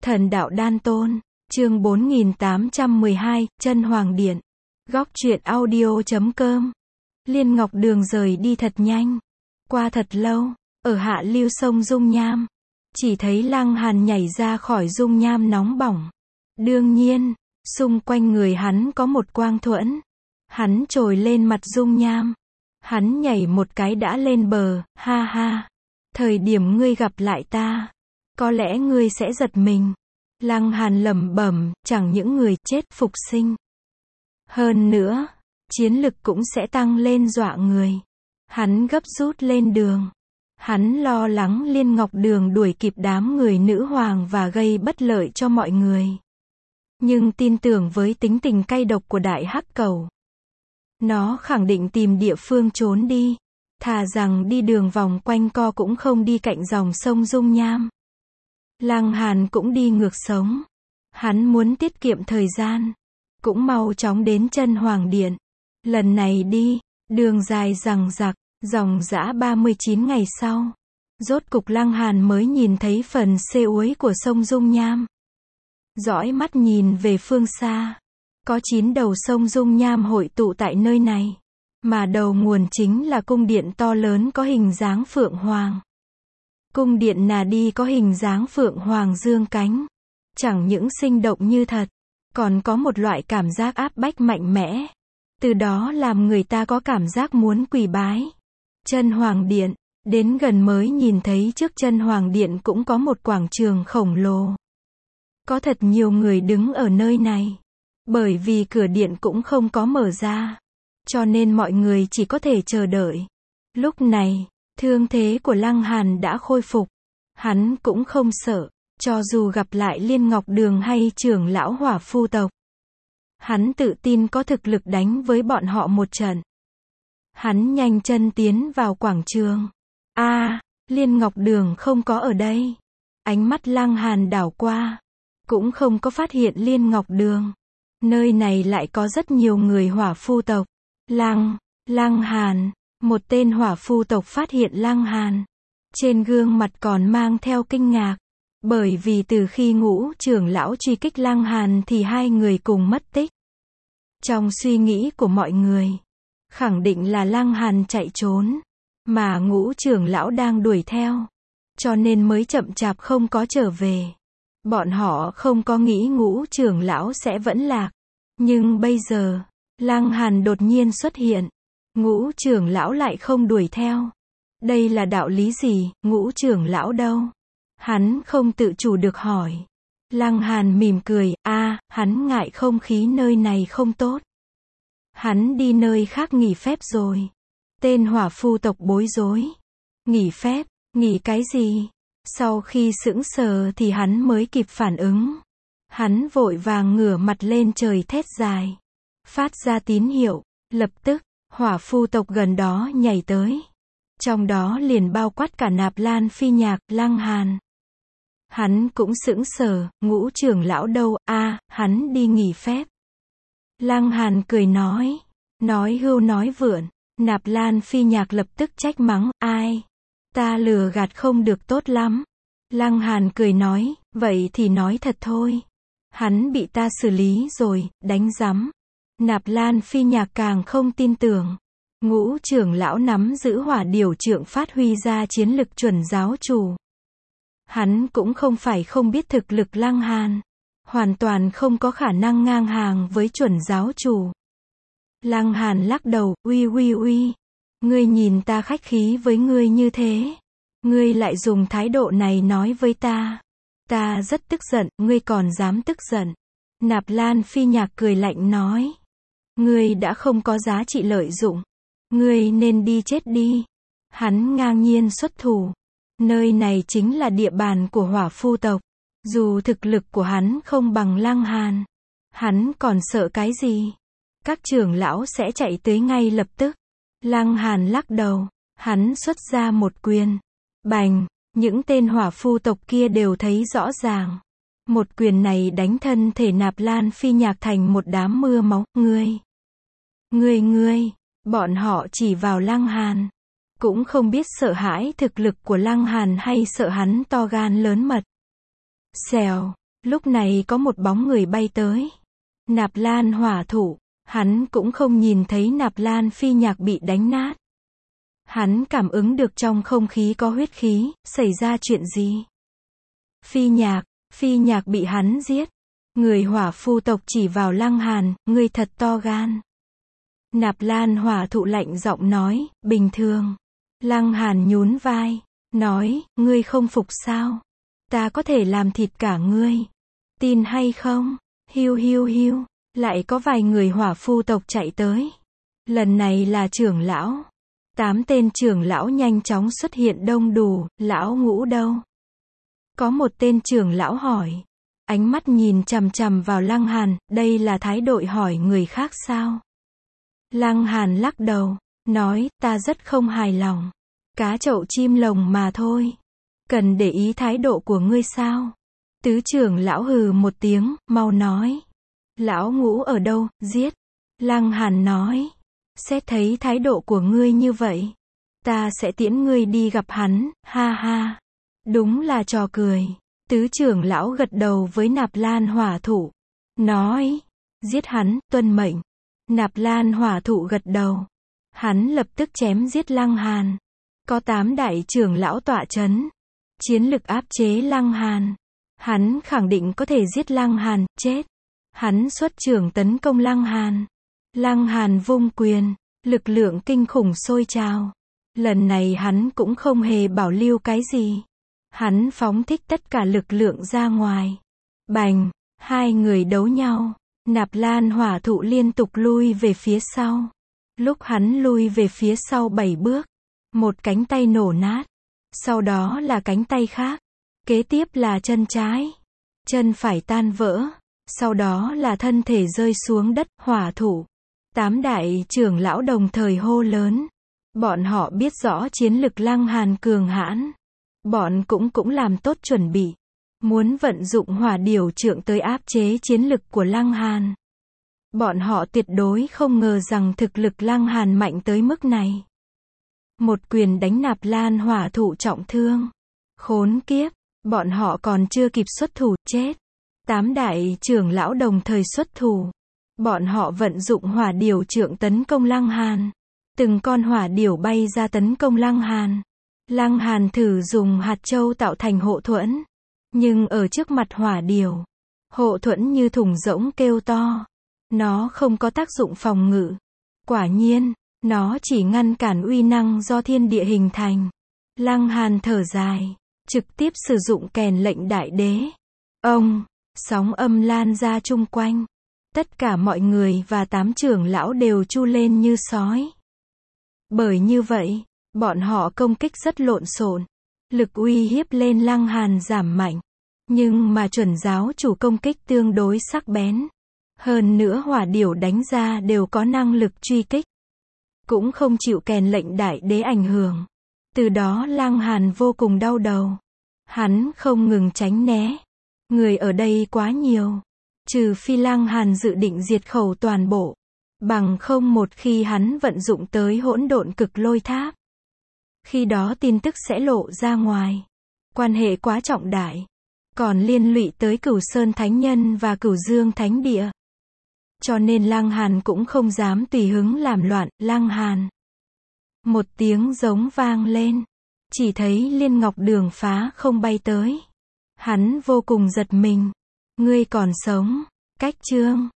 Thần đạo đan tôn, chương 4812, Chân Hoàng Điện. Góc truyện audio.com. Liên Ngọc Đường rời đi thật nhanh. Qua thật lâu, ở hạ lưu sông Dung Nham, chỉ thấy Lăng Hàn nhảy ra khỏi dung nham nóng bỏng. Đương nhiên, xung quanh người hắn có một quang thuẫn. Hắn trồi lên mặt dung nham. Hắn nhảy một cái đã lên bờ, ha ha. Thời điểm ngươi gặp lại ta, có lẽ ngươi sẽ giật mình. Lăng Hàn lẩm bẩm, chẳng những người chết phục sinh. Hơn nữa, chiến lực cũng sẽ tăng lên dọa người. Hắn gấp rút lên đường. Hắn lo lắng Liên Ngọc Đường đuổi kịp đám người nữ hoàng và gây bất lợi cho mọi người. Nhưng tin tưởng với tính tình cay độc của Đại Hắc Cầu, nó khẳng định tìm địa phương trốn đi. Thà rằng đi đường vòng quanh co cũng không đi cạnh dòng sông Dung Nham. Lăng Hàn cũng đi ngược sống. Hắn muốn tiết kiệm thời gian, cũng mau chóng đến Chân Hoàng Điện. Lần này đi, đường dài dằng dặc, dòng dã 39 ngày sau, rốt cục Lăng Hàn mới nhìn thấy phần xê uối của sông Dung Nham. Dõi mắt nhìn về phương xa, có 9 đầu sông Dung Nham hội tụ tại nơi này, mà đầu nguồn chính là cung điện to lớn có hình dáng phượng hoàng. Cung điện Nà Đi có hình dáng phượng hoàng dương cánh, chẳng những sinh động như thật, còn có một loại cảm giác áp bách mạnh mẽ, từ đó làm người ta có cảm giác muốn quỳ bái. Chân Hoàng Điện, đến gần mới nhìn thấy trước Chân Hoàng Điện cũng có một quảng trường khổng lồ. Có thật nhiều người đứng ở nơi này, bởi vì cửa điện cũng không có mở ra, cho nên mọi người chỉ có thể chờ đợi. Lúc này, thương thế của Lăng Hàn đã khôi phục. Hắn cũng không sợ, cho dù gặp lại Liên Ngọc Đường hay trưởng lão Hỏa Phu tộc. Hắn tự tin có thực lực đánh với bọn họ một trận. Hắn nhanh chân tiến vào quảng trường. Liên Ngọc Đường không có ở đây. Ánh mắt Lăng Hàn đảo qua, cũng không có phát hiện Liên Ngọc Đường. Nơi này lại có rất nhiều người Hỏa Phu tộc. Lăng Hàn, một tên Hỏa Phu tộc phát hiện Lăng Hàn. Trên gương mặt còn mang theo kinh ngạc. Bởi vì từ khi Ngũ trưởng lão truy kích Lăng Hàn thì hai người cùng mất tích. Trong suy nghĩ của mọi người, khẳng định là Lăng Hàn chạy trốn, mà Ngũ trưởng lão đang đuổi theo, cho nên mới chậm chạp không có trở về. Bọn họ không có nghĩ Ngũ trưởng lão sẽ vẫn lạc. Nhưng bây giờ, Lăng Hàn đột nhiên xuất hiện, Ngũ trưởng lão lại không đuổi theo. Đây là đạo lý gì, Ngũ trưởng lão đâu? Hắn không tự chủ được hỏi. Lăng Hàn mỉm cười, hắn ngại không khí nơi này không tốt. Hắn đi nơi khác nghỉ phép rồi. Tên Hỏa Phu tộc bối rối. Nghỉ phép, nghỉ cái gì? Sau khi sững sờ thì hắn mới kịp phản ứng. Hắn vội vàng ngửa mặt lên trời thét dài, phát ra tín hiệu. Lập tức, Hỏa Phu tộc gần đó nhảy tới. Trong đó liền bao quát cả Nạp Lan Phi Nhạc, Lăng Hàn. Hắn cũng sững sờ, Ngũ trưởng lão đâu? Hắn đi nghỉ phép. Lăng Hàn cười nói hưu nói vượn. Nạp Lan Phi Nhạc lập tức trách mắng, ai? Ta lừa gạt không được tốt lắm. Lăng Hàn cười nói, vậy thì nói thật thôi. Hắn bị ta xử lý rồi, đánh rắm. Nạp Lan Phi Nhạc càng không tin tưởng. Ngũ trưởng lão nắm giữ hỏa điểu trượng phát huy ra chiến lực chuẩn giáo chủ. Hắn cũng không phải không biết thực lực Lăng Hàn. Hoàn toàn không có khả năng ngang hàng với chuẩn giáo chủ. Lăng Hàn lắc đầu, uy. Ngươi nhìn ta khách khí với ngươi như thế. Ngươi lại dùng thái độ này nói với ta. Ta rất tức giận, ngươi còn dám tức giận. Nạp Lan Phi Nhạc cười lạnh nói. Ngươi đã không có giá trị lợi dụng. Ngươi nên đi chết đi. Hắn ngang nhiên xuất thủ. Nơi này chính là địa bàn của Hỏa Phu tộc. Dù thực lực của hắn không bằng Lăng Hàn, hắn còn sợ cái gì? Các trưởng lão sẽ chạy tới ngay lập tức. Lăng Hàn lắc đầu. Hắn xuất ra một quyền. Bành! Những tên Hỏa Phu tộc kia đều thấy rõ ràng. Một quyền này đánh thân thể Nạp Lan Phi Nhạc thành một đám mưa máu. Ngươi! Bọn họ chỉ vào Lăng Hàn. Cũng không biết sợ hãi thực lực của Lăng Hàn hay sợ hắn to gan lớn mật. Xèo, Lúc này có một bóng người bay tới. Nạp Lan Hỏa Thụ. Hắn cũng không nhìn thấy Nạp Lan Phi Nhạc bị đánh nát. Hắn cảm ứng được trong không khí có huyết khí, xảy ra chuyện gì? Phi Nhạc bị hắn giết. Người Hỏa Phu tộc chỉ vào Lăng Hàn, ngươi thật to gan. Nạp Lan Hỏa Thụ lạnh giọng nói, bình thường. Lăng Hàn nhún vai, nói, ngươi không phục sao? Ta có thể làm thịt cả ngươi. Tin hay không? Hiu hiu hiu, lại có vài người Hỏa Phu tộc chạy tới. Lần này là trưởng lão. 8 tên trưởng lão nhanh chóng xuất hiện đông đủ, lão Ngũ đâu? Có một tên trưởng lão hỏi. Ánh mắt nhìn chằm chằm vào Lăng Hàn, đây là thái độ hỏi người khác sao? Lăng Hàn lắc đầu, nói, ta rất không hài lòng. Cá chậu chim lồng mà thôi. Cần để ý thái độ của ngươi sao? Tứ trưởng lão hừ một tiếng, mau nói. Lão Ngũ ở đâu, giết. Lăng Hàn nói. Xét thấy thái độ của ngươi như vậy, ta sẽ tiễn ngươi đi gặp hắn, ha ha. Đúng là trò cười. Tứ trưởng lão gật đầu với Nạp Lan Hỏa Thụ. Nói. Giết hắn, tuân mệnh. Nạp Lan Hỏa Thụ gật đầu. Hắn lập tức chém giết Lăng Hàn. Có 8 đại trưởng lão tọa chấn. Chiến lực áp chế Lăng Hàn. Hắn khẳng định có thể giết Lăng Hàn, chết. Hắn xuất trưởng tấn công Lăng Hàn. Lăng Hàn vung quyền. Lực lượng kinh khủng sôi trào. Lần này hắn cũng không hề bảo lưu cái gì. Hắn phóng thích tất cả lực lượng ra ngoài. Bành, 2 người đấu nhau. Nạp Lan Hỏa Thụ liên tục lui về phía sau. Lúc hắn lui về phía sau 7 bước, một cánh tay nổ nát. Sau đó là cánh tay khác. Kế tiếp là chân trái. Chân phải tan vỡ. Sau đó là thân thể rơi xuống đất. Hỏa Thụ. 8 đại trưởng lão đồng thời hô lớn. Bọn họ biết rõ chiến lực Lăng Hàn cường hãn. Bọn cũng làm tốt chuẩn bị. Muốn vận dụng hỏa điểu trượng tới áp chế chiến lực của Lăng Hàn. Bọn họ tuyệt đối không ngờ rằng thực lực Lăng Hàn mạnh tới mức này. Một quyền đánh Nạp Lan Hỏa Thụ trọng thương. Khốn kiếp, bọn họ còn chưa kịp xuất thủ, chết. 8 đại trưởng lão đồng thời xuất thủ. Bọn họ vận dụng hỏa điểu trượng tấn công Lăng Hàn. Từng con hỏa điểu bay ra tấn công Lăng Hàn. Lăng Hàn thử dùng hạt châu tạo thành hộ thuẫn. Nhưng ở trước mặt hỏa điểu, hộ thuẫn như thùng rỗng kêu to. Nó không có tác dụng phòng ngự. Quả nhiên, nó chỉ ngăn cản uy năng do thiên địa hình thành. Lăng Hàn thở dài, trực tiếp sử dụng kèn lệnh đại đế. Ông, sóng âm lan ra chung quanh. Tất cả mọi người và 8 trưởng lão đều chu lên như sói. Bởi như vậy, bọn họ công kích rất lộn xộn. Lực uy hiếp lên Lăng Hàn giảm mạnh. Nhưng mà chuẩn giáo chủ công kích tương đối sắc bén. Hơn nữa hỏa điểu đánh ra đều có năng lực truy kích. Cũng không chịu kèn lệnh đại đế ảnh hưởng. Từ đó Lăng Hàn vô cùng đau đầu. Hắn không ngừng tránh né. Người ở đây quá nhiều. Trừ phi Lăng Hàn dự định diệt khẩu toàn bộ. Bằng không một khi hắn vận dụng tới hỗn độn cực lôi tháp. Khi đó tin tức sẽ lộ ra ngoài. Quan hệ quá trọng đại. Còn liên lụy tới Cửu Sơn Thánh Nhân và Cửu Dương Thánh Địa. Cho nên Lăng Hàn cũng không dám tùy hứng làm loạn. Lăng Hàn. Một tiếng giống vang lên. Chỉ thấy Liên Ngọc Đường phá không bay tới. Hắn vô cùng giật mình. Ngươi còn sống. Cách chương